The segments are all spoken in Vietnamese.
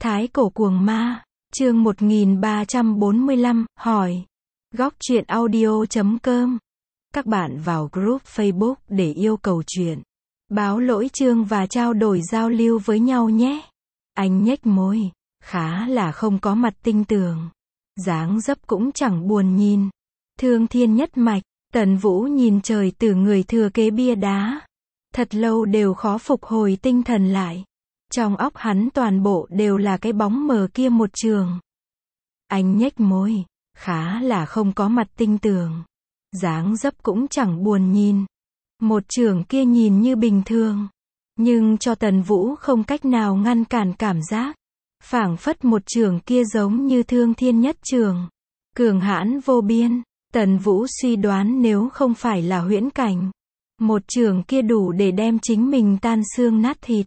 Thái cổ cuồng ma, chương 1345, hỏi. Góc truyện audio.com. Các bạn vào group Facebook để yêu cầu chuyện, báo lỗi chương và trao đổi giao lưu với nhau nhé. Anh nhếch môi, khá là không có mặt tinh tường. Dáng dấp cũng chẳng buồn nhìn. Thương thiên nhất mạch, Tần Vũ nhìn trời từ người thừa kế bia đá. Thật lâu đều khó phục hồi tinh thần lại. Trong óc hắn toàn bộ đều là cái bóng mờ kia một trường. Anh nhếch môi, khá là không có mặt tinh tường. Dáng dấp cũng chẳng buồn nhìn. Một trường kia nhìn như bình thường. Nhưng cho Tần Vũ không cách nào ngăn cản cảm giác. Phảng phất một trường kia giống như thương thiên nhất trường. Cường hãn vô biên. Tần Vũ suy đoán nếu không phải là huyễn cảnh. Một trường kia đủ để đem chính mình tan xương nát thịt.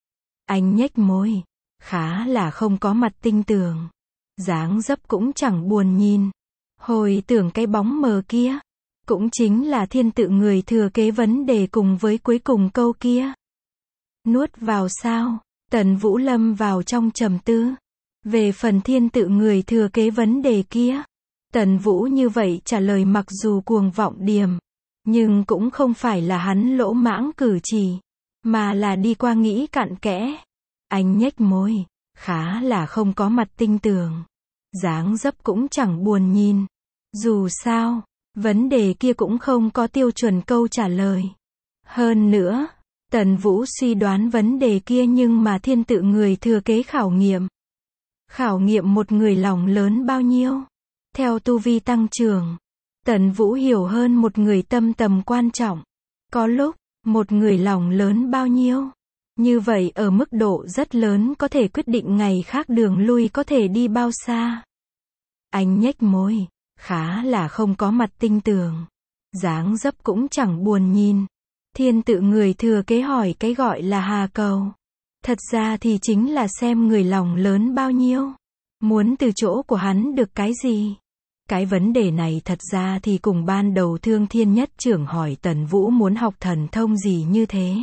Anh nhếch môi, khá là không có mặt tinh tường. Dáng dấp cũng chẳng buồn nhìn. Hồi tưởng cái bóng mờ kia, cũng chính là thiên tự người thừa kế vấn đề cùng với cuối cùng câu kia. Nuốt vào sao? Tần Vũ lâm vào trong trầm tư. Về phần thiên tự người thừa kế vấn đề kia, Tần Vũ như vậy trả lời mặc dù cuồng vọng điềm, nhưng cũng không phải là hắn lỗ mãng cử chỉ, mà là đi qua nghĩ cặn kẽ. Anh nhếch môi, khá là không có mặt tinh tường. Dáng dấp cũng chẳng buồn nhìn. Dù sao, vấn đề kia cũng không có tiêu chuẩn câu trả lời. Hơn nữa, Tần Vũ suy đoán vấn đề kia nhưng mà thiên tự người thừa kế khảo nghiệm. Khảo nghiệm một người lòng lớn bao nhiêu? Theo tu vi tăng trưởng, Tần Vũ hiểu hơn một người tâm tầm quan trọng. Có lúc, một người lòng lớn bao nhiêu? Như vậy ở mức độ rất lớn có thể quyết định ngày khác đường lui có thể đi bao xa. Anh nhếch môi, khá là không có mặt tinh tường. Dáng dấp cũng chẳng buồn nhìn. Thiên tự người thừa kế hỏi cái gọi là hà cầu. Thật ra thì chính là xem người lòng lớn bao nhiêu. Muốn từ chỗ của hắn được cái gì? Cái vấn đề này thật ra thì cùng ban đầu Thương Thiên Nhất Trưởng hỏi Tần Vũ muốn học thần thông gì như thế.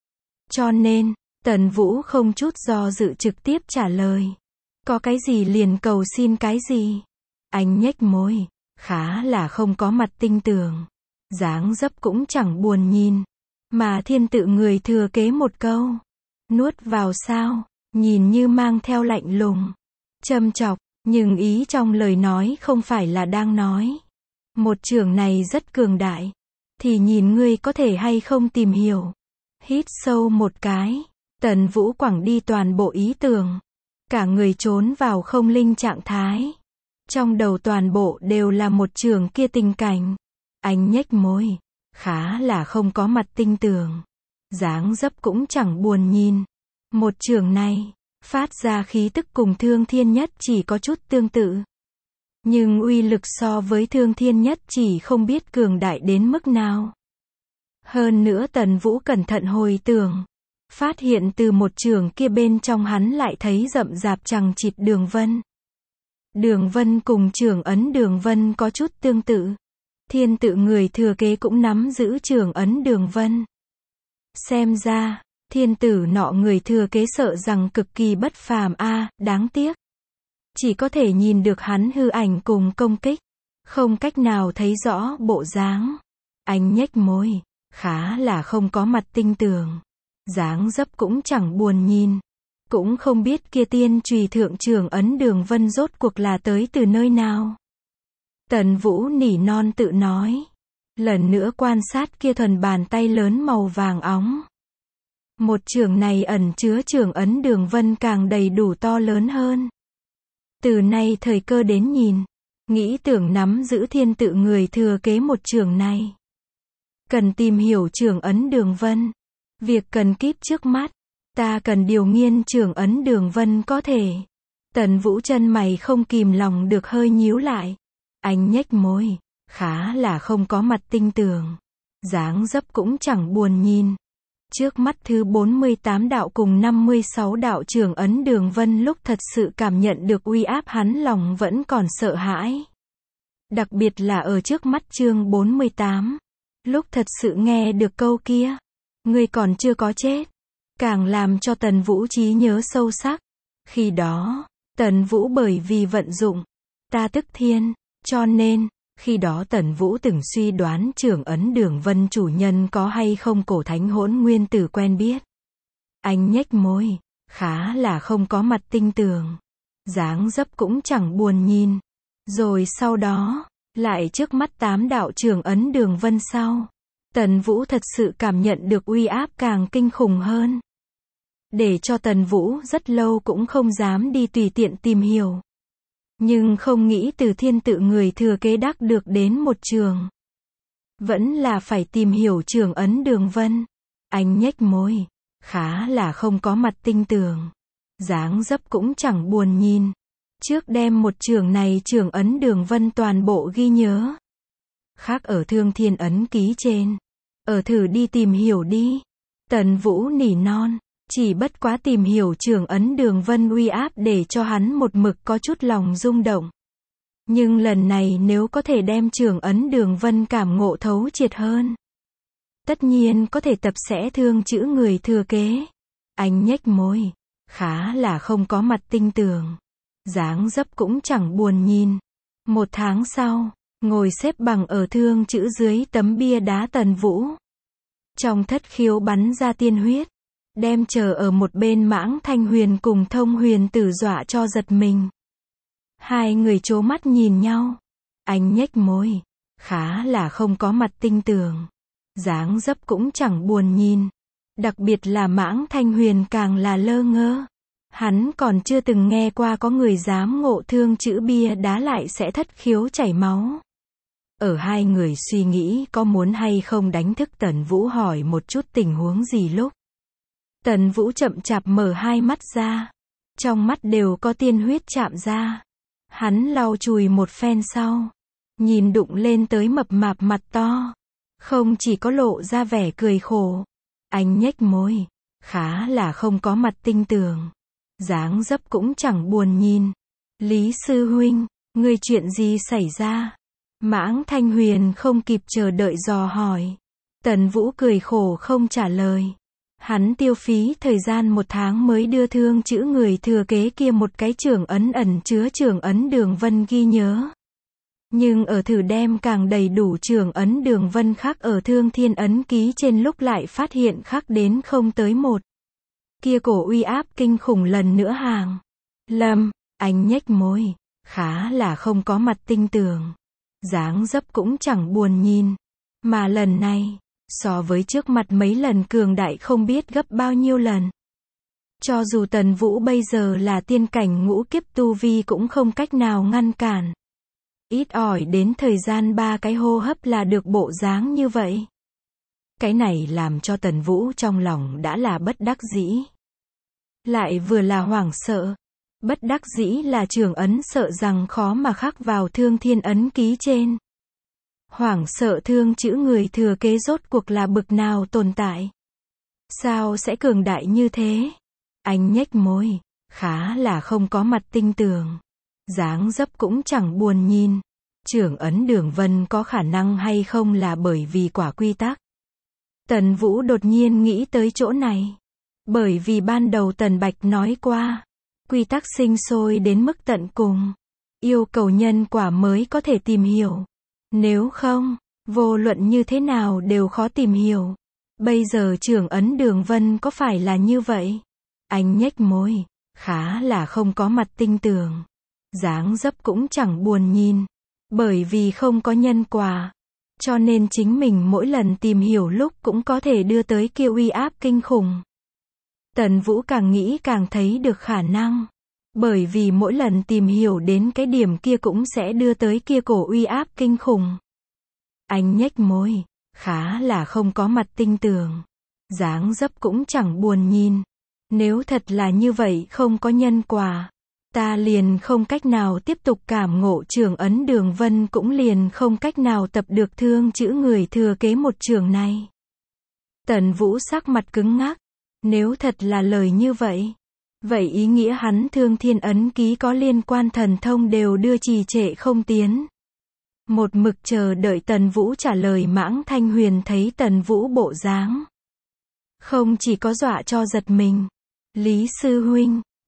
Cho nên, Tần Vũ không chút do dự trực tiếp trả lời. Có cái gì liền cầu xin cái gì. Anh nhếch môi, khá là không có mặt tinh tường. Dáng dấp cũng chẳng buồn nhìn. Mà thiên tự người thừa kế một câu. Nuốt vào sao, nhìn như mang theo lạnh lùng. Châm chọc, nhưng ý trong lời nói không phải là đang nói. Một trường này rất cường đại. Thì nhìn ngươi có thể hay không tìm hiểu. Hít sâu một cái. Tần Vũ quẳng đi toàn bộ ý tưởng. Cả người trốn vào không linh trạng thái. Trong đầu toàn bộ đều là một trường kia tình cảnh. Anh nhếch môi, khá là không có mặt tinh tường. Dáng dấp cũng chẳng buồn nhìn. Một trường này, phát ra khí tức cùng Thương Thiên Nhất chỉ có chút tương tự. Nhưng uy lực so với Thương Thiên Nhất chỉ không biết cường đại đến mức nào. Hơn nữa Tần Vũ cẩn thận hồi tưởng. Phát hiện từ một trường kia bên trong hắn lại thấy rậm rạp chằng chịt đường vân. Đường vân cùng trường ấn đường vân có chút tương tự. Thiên tự người thừa kế cũng nắm giữ trường ấn đường vân. Xem ra, thiên tử nọ người thừa kế sợ rằng cực kỳ bất phàm đáng tiếc. Chỉ có thể nhìn được hắn hư ảnh cùng công kích. Không cách nào thấy rõ bộ dáng. Anh nhếch môi, khá là không có mặt tinh tường. Dáng dấp cũng chẳng buồn nhìn. Cũng không biết kia tiên trùy thượng trường ấn đường vân rốt cuộc là tới từ nơi nào. Tần Vũ nỉ non tự nói. Lần nữa quan sát kia thuần bàn tay lớn màu vàng óng. Một trường này ẩn chứa trường ấn đường vân càng đầy đủ to lớn hơn. Từ nay thời cơ đến nhìn. Nghĩ tưởng nắm giữ thiên tự người thừa kế một trường này. Cần tìm hiểu trường ấn đường vân. Việc cần kíp trước mắt. Ta cần điều nghiên trường ấn đường vân có thể. Tần Vũ chân mày không kìm lòng được hơi nhíu lại. Anh nhếch môi, khá là không có mặt tinh tường. Dáng dấp cũng chẳng buồn nhìn. Trước mắt thứ 48 đạo cùng 56 đạo trường ấn đường vân lúc thật sự cảm nhận được uy áp hắn lòng vẫn còn sợ hãi. Đặc biệt là ở trước mắt chương 48. Lúc thật sự nghe được câu kia. Ngươi còn chưa có chết. Càng làm cho Tần Vũ trí nhớ sâu sắc. Khi đó, Tần Vũ bởi vì vận dụng ta tức thiên, cho nên, khi đó Tần Vũ từng suy đoán Trưởng Ấn Đường Vân chủ nhân có hay không cổ thánh hỗn nguyên tử quen biết. Anh nhếch môi, khá là không có mặt tinh tường. Dáng dấp cũng chẳng buồn nhìn. Rồi sau đó, lại trước mắt 8 đạo Trưởng Ấn Đường Vân sau. Tần Vũ thật sự cảm nhận được uy áp càng kinh khủng hơn. Để cho Tần Vũ rất lâu cũng không dám đi tùy tiện tìm hiểu. Nhưng không nghĩ từ thiên tự người thừa kế đắc được đến một trường. Vẫn là phải tìm hiểu Trưởng Ấn Đường Vân. Anh nhếch môi, khá là không có mặt tinh tường. Dáng dấp cũng chẳng buồn nhìn. Trước đem một trường này Trưởng Ấn Đường Vân toàn bộ ghi nhớ. Khác ở Thương Thiên Ấn ký trên. Ở thử đi tìm hiểu đi. Tần Vũ nỉ non. Chỉ bất quá tìm hiểu Trưởng Ấn Đường Vân uy áp để cho hắn một mực có chút lòng rung động. Nhưng lần này nếu có thể đem Trưởng Ấn Đường Vân cảm ngộ thấu triệt hơn. Tất nhiên có thể tập sẽ thương chữ người thừa kế. Anh nhếch môi. Khá là không có mặt tinh tường. Dáng dấp cũng chẳng buồn nhìn. 1 tháng sau, ngồi xếp bằng ở thương chữ dưới tấm bia đá Tần Vũ. Trong thất khiếu bắn ra tiên huyết. Đem chờ ở một bên Mãng Thanh Huyền cùng Thông Huyền Tử dọa cho giật mình. Hai người trố mắt nhìn nhau. Anh nhếch môi. Khá là không có mặt tinh tường. Dáng dấp cũng chẳng buồn nhìn. Đặc biệt là Mãng Thanh Huyền càng là lơ ngơ. Hắn còn chưa từng nghe qua có người dám ngộ thương chữ bia đá lại sẽ thất khiếu chảy máu. Ở hai người suy nghĩ có muốn hay không đánh thức Tần Vũ hỏi một chút tình huống gì lúc. Tần Vũ chậm chạp mở hai mắt ra. Trong mắt đều có tiên huyết chạm ra. Hắn lau chùi một phen sau. Nhìn đụng lên tới mập mạp mặt to. Không chỉ có lộ ra vẻ cười khổ. Anh nhếch môi. Khá là không có mặt tinh tường. Dáng dấp cũng chẳng buồn nhìn. Lý sư huynh, người chuyện gì xảy ra? Mãng Thanh Huyền không kịp chờ đợi dò hỏi. Tần Vũ cười khổ không trả lời. Hắn tiêu phí thời gian 1 tháng mới đưa thương chữ người thừa kế kia một cái Trưởng Ấn ẩn chứa Trưởng Ấn Đường Vân ghi nhớ. Nhưng ở thử đem càng đầy đủ Trưởng Ấn Đường Vân khắc ở Thương Thiên Ấn ký trên lúc lại phát hiện khắc đến không tới 1. Kia cổ uy áp kinh khủng lần nữa hàng. Lâm, anh nhếch môi. Khá là không có mặt tinh tường. Dáng dấp cũng chẳng buồn nhìn. Mà lần này, so với trước mặt mấy lần cường đại không biết gấp bao nhiêu lần. Cho dù Tần Vũ bây giờ là tiên cảnh ngũ kiếp tu vi cũng không cách nào ngăn cản. Ít ỏi đến thời gian 3 cái hô hấp là được bộ dáng như vậy. Cái này làm cho Tần Vũ trong lòng đã là bất đắc dĩ. Lại vừa là hoảng sợ. Bất đắc dĩ là Trưởng Ấn sợ rằng khó mà khắc vào Thương Thiên Ấn ký trên. Hoảng sợ thương chữ người thừa kế rốt cuộc là bực nào tồn tại. Sao sẽ cường đại như thế? Anh nhếch môi. Khá là không có mặt tinh tường. Dáng dấp cũng chẳng buồn nhìn. Trưởng Ấn Đường Vân có khả năng hay không là bởi vì quả quy tắc. Tần Vũ đột nhiên nghĩ tới chỗ này. Bởi vì ban đầu Tần Bạch nói qua. Quy tắc sinh sôi đến mức tận cùng. Yêu cầu nhân quả mới có thể tìm hiểu. Nếu không, vô luận như thế nào đều khó tìm hiểu. Bây giờ Trưởng Ấn Đường Vân có phải là như vậy? Anh nhếch môi. Khá là không có mặt tinh tường. Dáng dấp cũng chẳng buồn nhìn. Bởi vì không có nhân quả. Cho nên chính mình mỗi lần tìm hiểu lúc cũng có thể đưa tới kia uy áp kinh khủng. Tần Vũ càng nghĩ càng thấy được khả năng. Bởi vì mỗi lần tìm hiểu đến cái điểm kia cũng sẽ đưa tới kia cổ uy áp kinh khủng. Anh nhếch môi. Khá là không có mặt tinh tường. Dáng dấp cũng chẳng buồn nhìn. Nếu thật là như vậy không có nhân quả. Ta liền không cách nào tiếp tục cảm ngộ Trưởng Ấn Đường Vân cũng liền không cách nào tập được thương chữ người thừa kế một trường này. Tần Vũ sắc mặt cứng ngắc. Nếu thật là lời như vậy. Vậy ý nghĩa hắn Thương Thiên Ấn ký có liên quan thần thông đều đưa trì trệ không tiến. Một mực chờ đợi Tần Vũ trả lời Mãng Thanh Huyền thấy Tần Vũ bộ dáng. Không chỉ có dọa cho giật mình. Lý sư huynh,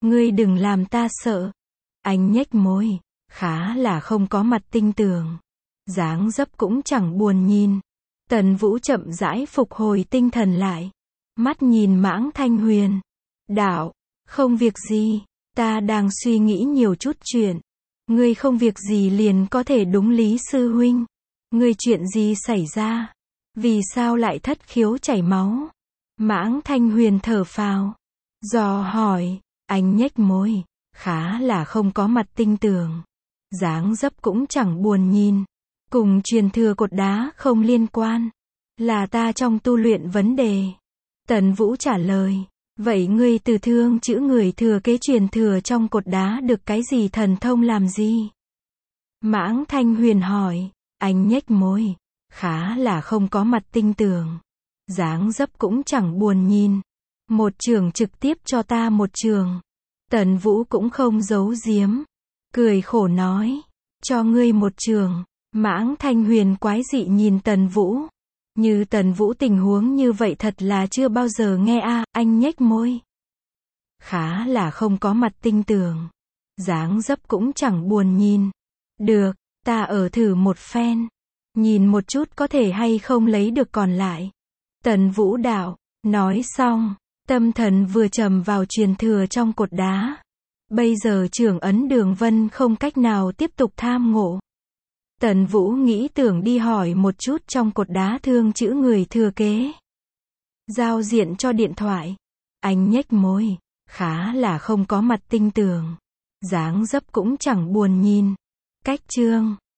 Ngươi đừng làm ta sợ. Anh nhếch môi, khá là không có mặt tinh tường. Dáng dấp cũng chẳng buồn nhìn. Tần Vũ chậm rãi phục hồi tinh thần lại. Mắt nhìn Mãng Thanh Huyền. Đạo, không việc gì, ta đang suy nghĩ nhiều chút chuyện. Ngươi không việc gì liền có thể đúng lý sư huynh. Ngươi chuyện gì xảy ra? Vì sao lại thất khiếu chảy máu? Mãng Thanh Huyền thở phào. Dò hỏi, anh nhếch môi, khá là không có mặt tinh tường. Dáng dấp cũng chẳng buồn nhìn. Cùng truyền thừa cột đá không liên quan. Là ta trong tu luyện vấn đề. Tần Vũ trả lời. Vậy ngươi từ thương chữ người thừa kế truyền thừa trong cột đá được cái gì thần thông làm gì? Mãng Thanh Huyền hỏi. Anh nhếch môi, khá là không có mặt tinh tường. Dáng dấp cũng chẳng buồn nhìn. Một trường trực tiếp cho ta một trường. Tần Vũ cũng không giấu giếm. Cười khổ nói. Cho ngươi một trường. Mãng Thanh Huyền quái dị nhìn Tần Vũ. Như Tần Vũ tình huống như vậy thật là chưa bao giờ nghe a. Anh nhếch môi. Khá là không có mặt tinh tường. Dáng dấp cũng chẳng buồn nhìn. Được, ta ở thử một phen. Nhìn một chút có thể hay không lấy được còn lại. Tần Vũ đạo. Nói xong, tâm thần vừa trầm vào truyền thừa trong cột đá. Bây giờ trưởng ấn Đường Vân không cách nào tiếp tục tham ngộ. Tần Vũ nghĩ tưởng đi hỏi một chút trong cột đá thương chữ người thừa kế. Giao diện cho điện thoại. Anh nhếch môi, khá là không có mặt tinh tường. Dáng dấp cũng chẳng buồn nhìn. Cách chương